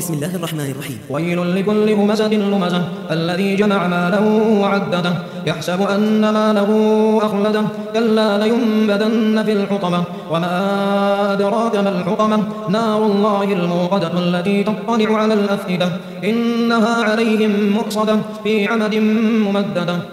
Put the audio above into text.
بسم الله الرحمن الرحيم. ويل لكل همزة لمزة الذي جمع ماله وعدده يحسب أن ماله أخلده كلا لينبذن في الحطمة وما أدراك ما الحطمة نار الله الموقدة التي تطلع على الأفئدة إنها عليهم مؤصدة في عمد ممددة.